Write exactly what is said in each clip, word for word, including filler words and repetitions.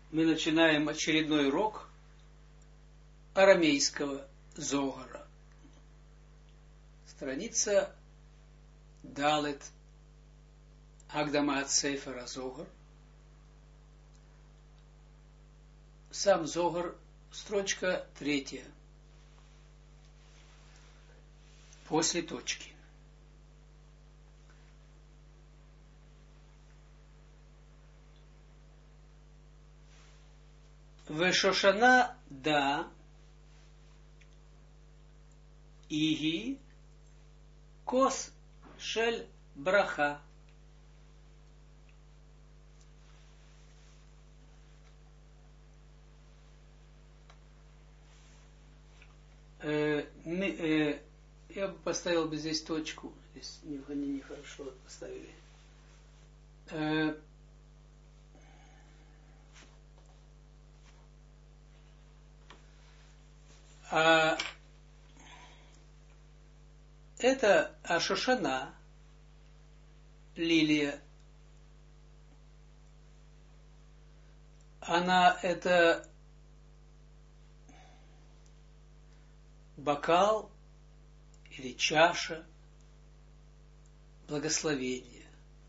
мы начинаем очередной урок арамейского Зогара. Страница Далет Агдама ат Сейфер Зогар. Сам Зогар, строчка третья, после точки. Вешошана да иги кос шель браха. Э, э, я бы поставил бы здесь точку. Здесь они нехорошо поставили. Э, А это Ашошана, лилия, она это бокал или чаша благословения.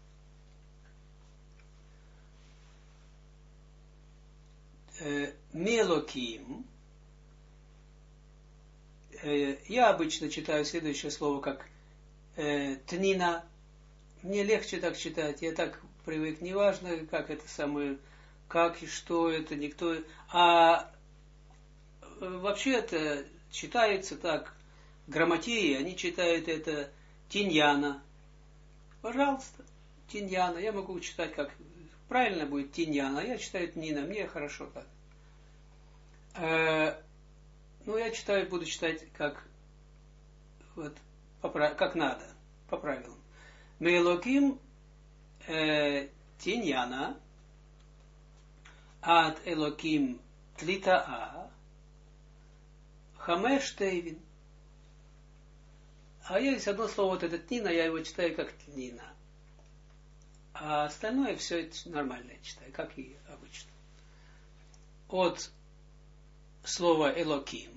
Мелоким. Я обычно читаю следующее слово как э, тнина. Мне легче так читать. Я так привык. Неважно, как это самое, как и что это, никто. А вообще это читается так. Грамотеи, они читают это тиньяна. Пожалуйста, тиньяна. Я могу читать как правильно будет тиньяна. Я читаю тнина. Мне хорошо так. Э, Ну, я читаю, буду читать как, вот, как надо, по правилам. Мейлоким э, тиньяна, ад элоким тлитаа, хамеш тейвин. А есть одно слово, вот это тнина, я его читаю как тнина. А остальное все это нормально я читаю, как и обычно. От слово Элоким.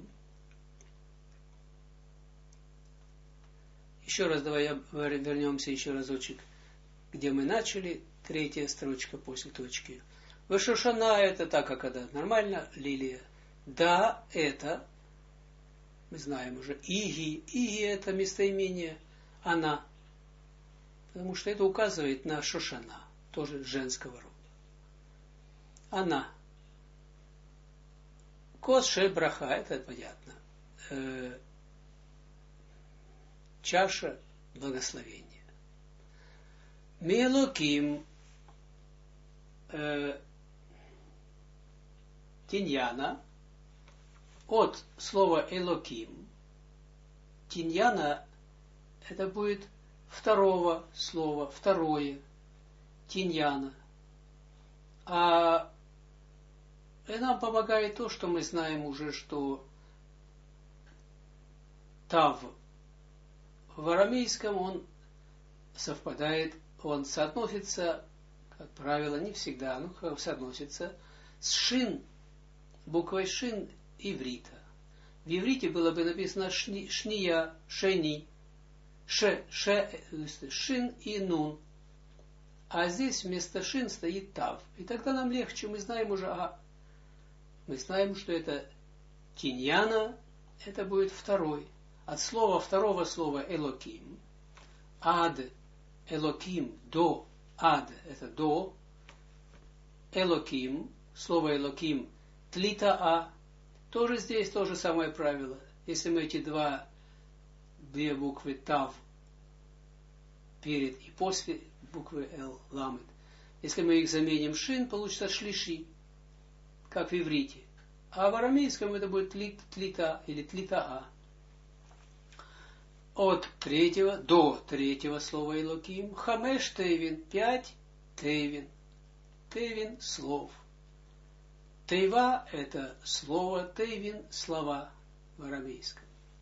Еще раз давай вернемся еще разочек, где мы начали. Третья строчка после точки. Вешошана это так, как это нормально, лилия. Да, это, мы знаем уже, иги. Иги это местоимение она. Потому что это указывает на Шошана, тоже женского рода. Она. Кос шель браха, это понятно. Э, чаша благословения. Мелоким э, тиньяна. От слова элоким. Тиньяна это будет второго слова, второе. Тиньяна. А и нам помогает то, что мы знаем уже, что тав в арамейском он совпадает, он соотносится, как правило, не всегда, но соотносится с шин, буквой шин иврита. В иврите было бы написано шни, шния, шени, ше, ше, шин и нун. А здесь вместо шин стоит тав. И тогда нам легче, мы знаем уже, а мы знаем, что это тиньяна, это будет второй. От слова, второго слова элоким, ад, элоким, до, ад, это до, элоким, слово элоким, тлитаа, тоже здесь то же самое правило. Если мы эти два, две буквы тав перед и после буквы эл, ламет, если мы их заменим шин, получится шлиши, как в иврите. А в арамейском это будет тлит, тлита или тлитаа. От третьего до третьего слова элоким. Хамеш тейвин. Пять тейвин. Тейвин слов. Тейва это слово, тейвин слова в арамейском.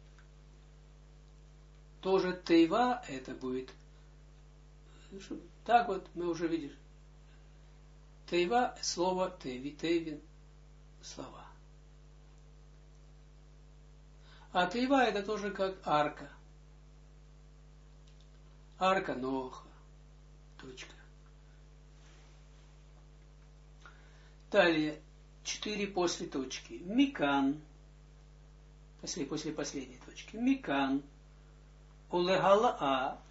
Тоже тейва это будет. Так вот мы уже видим. Тейва, слово, тейви, тейвин, слова. А тейва это тоже как арка. Арка Ноха. Точка. Далее, четыре после точки. Микан. После, после последней точки. Микан. Улегалаа.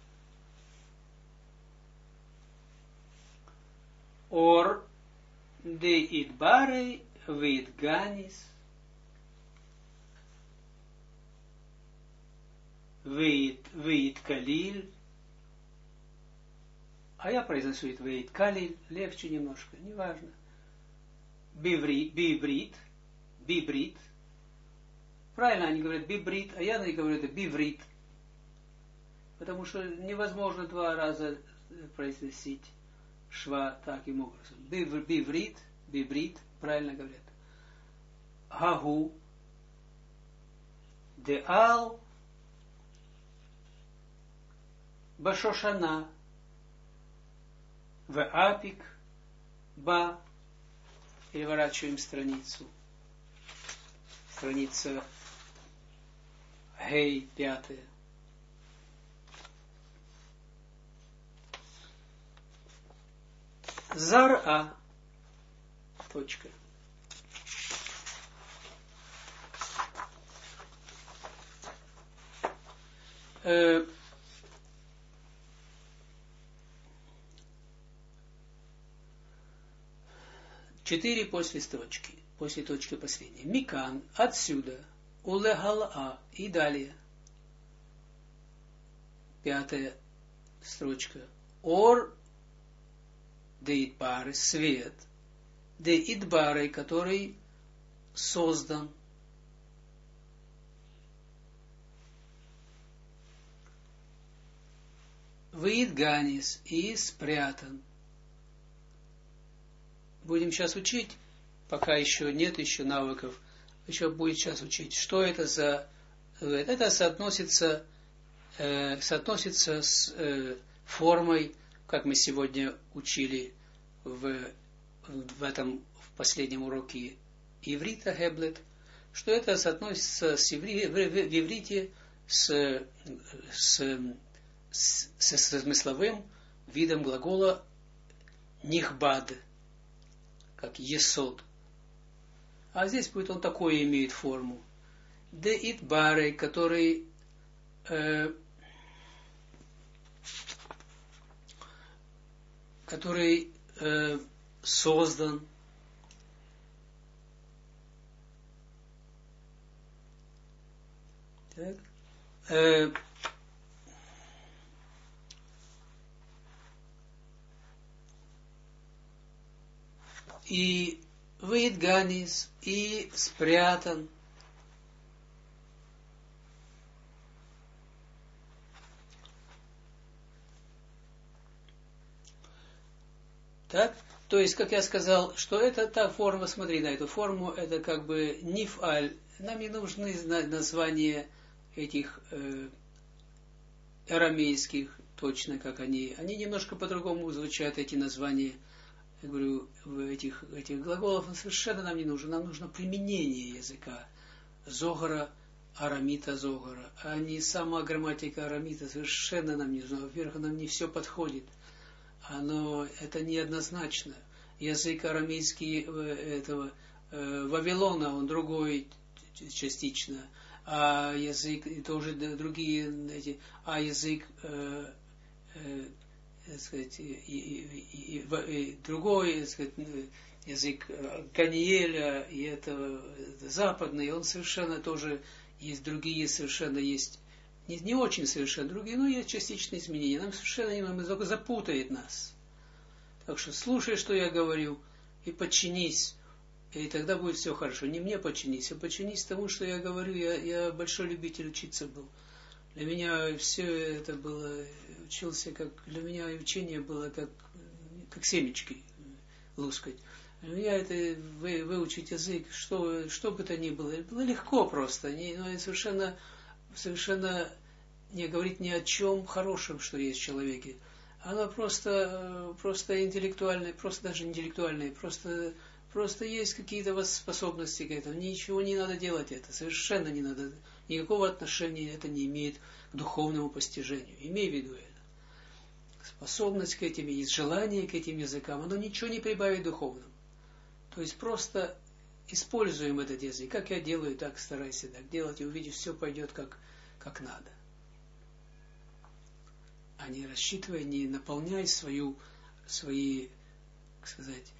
Ор. Де идбарей. Веидганис. Веид калиль. А я произнесу это веид калиль. Легче немножко. Неважно. Биврит, биврит, бибрит. Правильно они говорят бибрит, а я говорю это биврит. Потому что невозможно два раза произносить шва таким образом. Бив, биврит, бибрит, правильно говорят. Гагу, деал, башошана, веапик, ба. Переворачиваем страницу. Страница Гей, пятая. Зар-а. Точка. Э, Четыре после строчки, после точки последней. Микан, отсюда, улегала, и далее. Пятая строчка. Ор, де идбары, свет, де идбары, который создан. Веидганис, и спрятан. Будем сейчас учить, пока еще нет еще навыков, еще будет сейчас учить, что это за... Это соотносится, э, соотносится с э, формой, как мы сегодня учили в, в этом в последнем уроке иврита Геблет, что это соотносится с иври, в, в, в иврите с, с, с, с смысловым видом глагола нихбад, как есод. А здесь будет он такой имеет форму. Де идбарей, который э, который э, создан. Так. Э, и веидганис, и спрятан. Так? То есть, как я сказал, что это та форма, смотри на эту форму, это как бы нифаль. Нам не нужны названия этих э, арамейских, точно как они. Они немножко по-другому звучат, эти названия. Я говорю, этих, этих глаголов совершенно нам не нужно. Нам нужно применение языка. Зогара, арамита, зогара. А не сама грамматика арамита совершенно нам не нужна. Во-первых, нам не все подходит. Оно, это неоднозначно. Язык арамейский этого э, Вавилона, он другой частично. А язык, и тоже другие эти, а язык э, э, так сказать, и, и, и, и другой, так сказать, язык Ганиеля, и это западный, он совершенно тоже, есть другие совершенно есть, не, не очень совершенно другие, но есть частичные изменения. Нам совершенно немного запутает нас. Так что слушай, что я говорю, и подчинись, и тогда будет все хорошо. Не мне подчинись, а подчинись тому, что я говорю. Я, я большой любитель учиться был. Для меня все это было, учился как, для меня учение было как, как семечки лускать. Для меня это вы, выучить язык, что, что бы то ни было, было легко просто, не, ну, совершенно, совершенно не говорить ни о чем хорошем, что есть в человеке, Оно просто, просто интеллектуальное, просто даже интеллектуальное, просто, просто есть какие-то способности к этому. Ничего не надо делать это, совершенно не надо, никакого отношения это не имеет к духовному постижению. Имей в виду это. Способность к этим, есть желание к этим языкам, оно ничего не прибавит духовным. То есть просто используем этот язык. Как я делаю, так старайся так делать, и увидишь, все пойдет как, как надо. А не рассчитывай, не наполняй свою, свои, как сказать,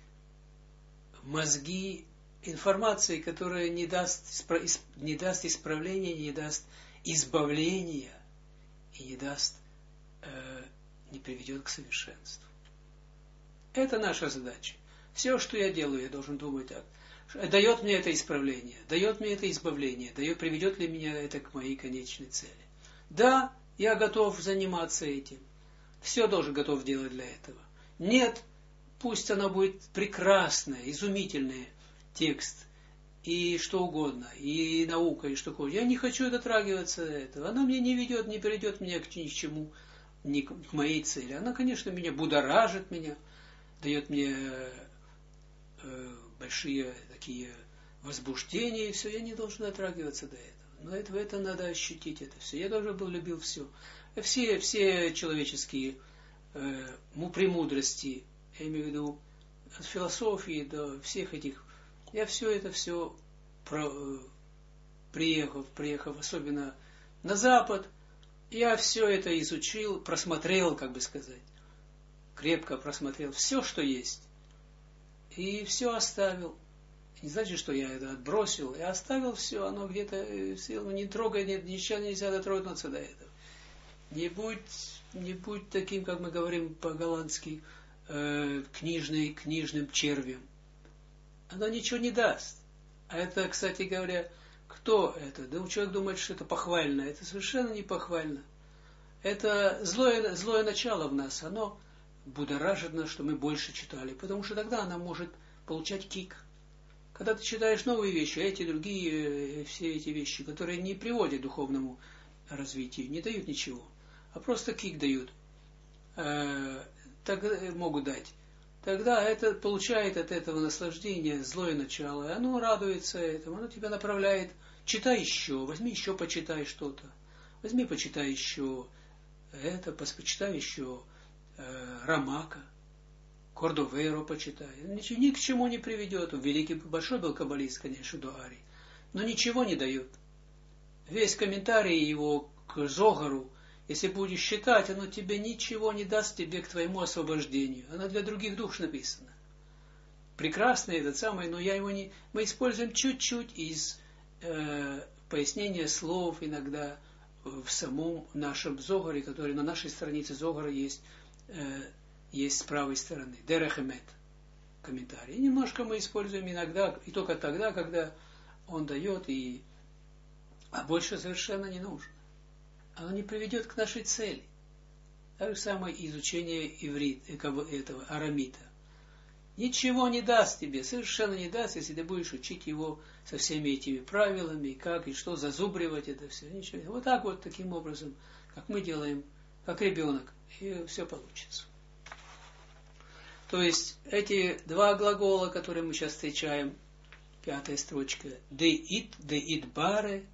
мозги информацией, которая не даст, не даст исправления, не даст избавления и не даст, э, не приведет к совершенству. Это наша задача. Все, что я делаю, я должен думать так. Дает мне это исправление, дает мне это избавление, дает, приведет ли меня это к моей конечной цели. Да, я готов заниматься этим. Все должен готов делать для этого. Нет, пусть она будет прекрасная, изумительный текст, и что угодно, и наука, и что угодно. Я не хочу дотрагиваться до этого. Она мне не ведет, не приведет меня к ни к чему, ни к моей цели. Она, конечно, меня будоражит, меня, дает мне э, большие такие возбуждения, и все, я не должен дотрагиваться до этого. Но это, это надо ощутить, это все. Я тоже был, любил все. Все, все человеческие э, премудрости, я имею в виду от философии до всех этих, я все это все, про, э, приехав, приехав особенно на Запад, я все это изучил, просмотрел, как бы сказать, крепко просмотрел все, что есть, и все оставил. Не значит, что я это отбросил, я оставил все, оно где-то, ну, не трогай, нет, ничего нельзя дотронуться до этого. Не будь, не будь таким, как мы говорим по-голландски, э, книжный, книжным червем. Оно ничего не даст. А это, кстати говоря, кто это? Да человек думает, что это похвально. Это совершенно не похвально. Это злое, злое начало в нас. Оно будоражит нас, что мы больше читали. Потому что тогда она может получать кик. Когда ты читаешь новые вещи, а эти другие, все эти вещи, которые не приводят к духовному развитию, не дают ничего, а просто кик дают, э, так могут дать, тогда это получает от этого наслаждения злое начало, и оно радуется этому, оно тебя направляет, читай еще, возьми еще, почитай что-то, возьми, почитай еще это, почитай еще э, Рамака, Кордоверо почитай. Ничего, ни к чему не приведет. Великий, большой был каббалист, конечно, Дуари, но ничего не дает. Весь комментарий его к Зогару, если будешь читать, оно тебе ничего не даст тебе к твоему освобождению. Оно для других душ написано. Прекрасный этот самый, но я его не... Мы используем чуть-чуть из э, пояснения слов иногда в самом нашем Зогаре, который на нашей странице Зогара есть, э, есть с правой стороны. Дерех эмет. Комментарий. И немножко мы используем иногда, и только тогда, когда он дает, и... а больше совершенно не нужно. Оно не приведет к нашей цели. Так же самое изучение иврит, этого арамита. Ничего не даст тебе, совершенно не даст, если ты будешь учить его со всеми этими правилами, и как, и что, зазубривать это все. Ничего. Вот так вот, таким образом, как мы делаем, как ребенок, и все получится. То есть, эти два глагола, которые мы сейчас встречаем, пятая строчка, деит, деит баре,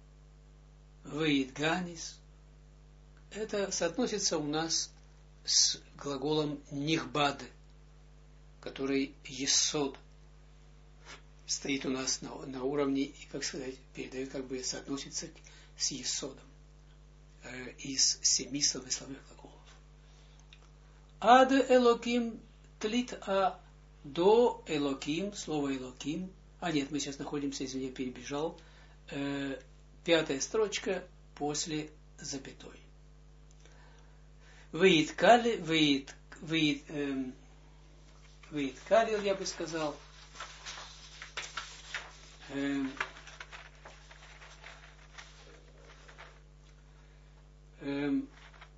веит ганис, это соотносится у нас с глаголом нихбад, который есод, стоит у нас на, на уровне, и, как сказать, передает, как бы соотносится с есодом э, из семи словесных глаголов. Ад элоким тлит а до элоким, слово элоким, а нет, мы сейчас находимся, извини, перебежал, э, пятая строчка после запятой. Веит кали, веит, веит, эм, веит калил, я бы сказал, эм, эм,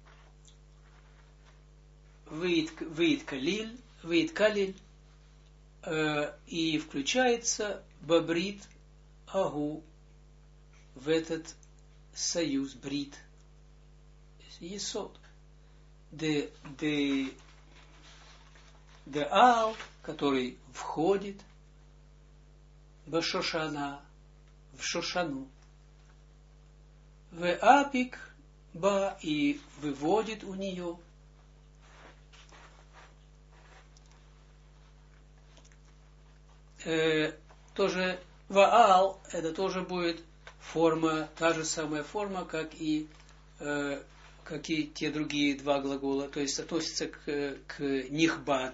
веит, веит калил, веит калил, э, и включается бабрит агу, в этот союз, брит, есод. де, де, де ал, который входит в Шошана, в Шошану, в апик ба и выводит у нее, э, тоже ваал, это тоже будет форма, та же самая форма, как и, э, как и те другие два глагола, то есть относится к, к нихбад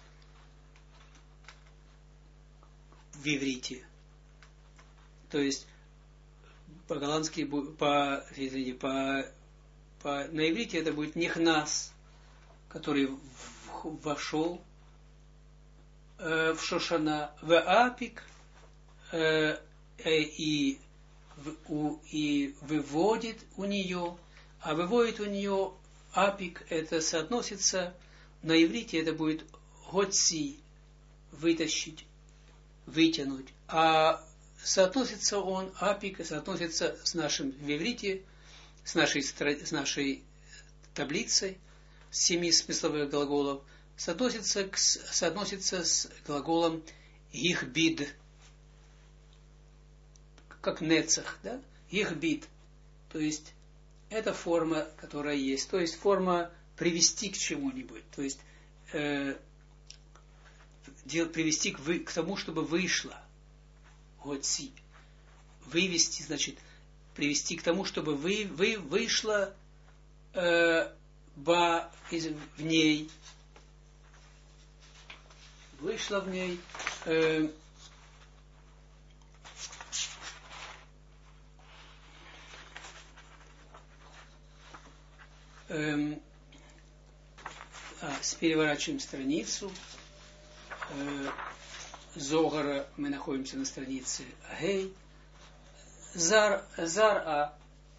в иврите. То есть по-голландски, по, извините, по, по, на иврите это будет нихнас, который в, вошел э, в Шошана, в апик э, э, и, в, у, и выводит у нее, а выводит у нее апик, это соотносится, на иврите это будет готси, вытащить, вытянуть, а соотносится он, апик, соотносится с нашим в иврите, с нашей, с нашей таблицей семи смысловых глаголов, соотносится, к, соотносится с глаголом ихбид, как нецах, да? Ихбид. То есть, это форма, которая есть. То есть, форма привести к чему-нибудь. То есть, э, дел, привести к, вы, к тому, чтобы вышло. Готси. Вывести, значит, привести к тому, чтобы вы, вы, вышло э, ба из, в ней. Вышло в ней. Э, э, а, переворачиваем страницу. Э, Зогара, мы находимся на странице Гей. Зар, зар а.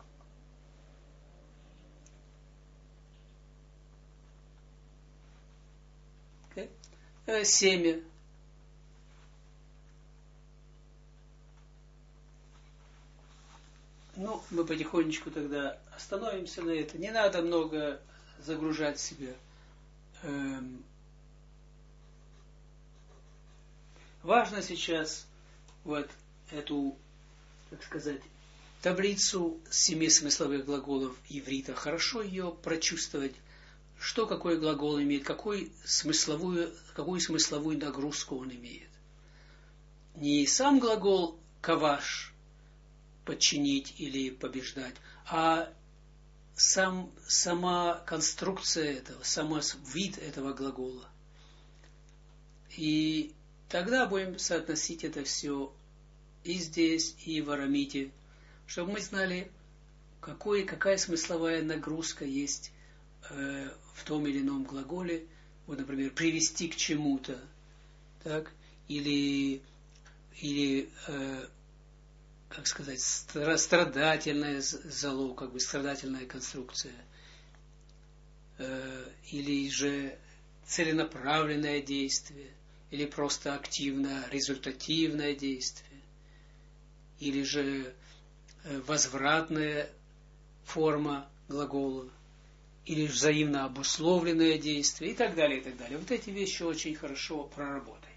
Okay. Э, семя. Ну, мы потихонечку тогда остановимся на это. Не надо много загружать себя. Эм, Важно сейчас вот эту, так сказать, таблицу семи смысловых глаголов иврита, хорошо ее прочувствовать, что какой глагол имеет, какой смысловую, какую смысловую нагрузку он имеет. Не сам глагол каваш, подчинить или побеждать, а сам, сама конструкция этого, сам вид этого глагола. И тогда будем соотносить это все и здесь, и в арамите, чтобы мы знали, какой, какая смысловая нагрузка есть э, в том или ином глаголе. Вот, например, привести к чему-то, так, или, или э, как сказать, страдательная залог, как бы страдательная конструкция, э, или же целенаправленное действие, или просто активно результативное действие, или же возвратная форма глагола, или взаимно обусловленное действие, и так далее, и так далее. Вот эти вещи очень хорошо проработать.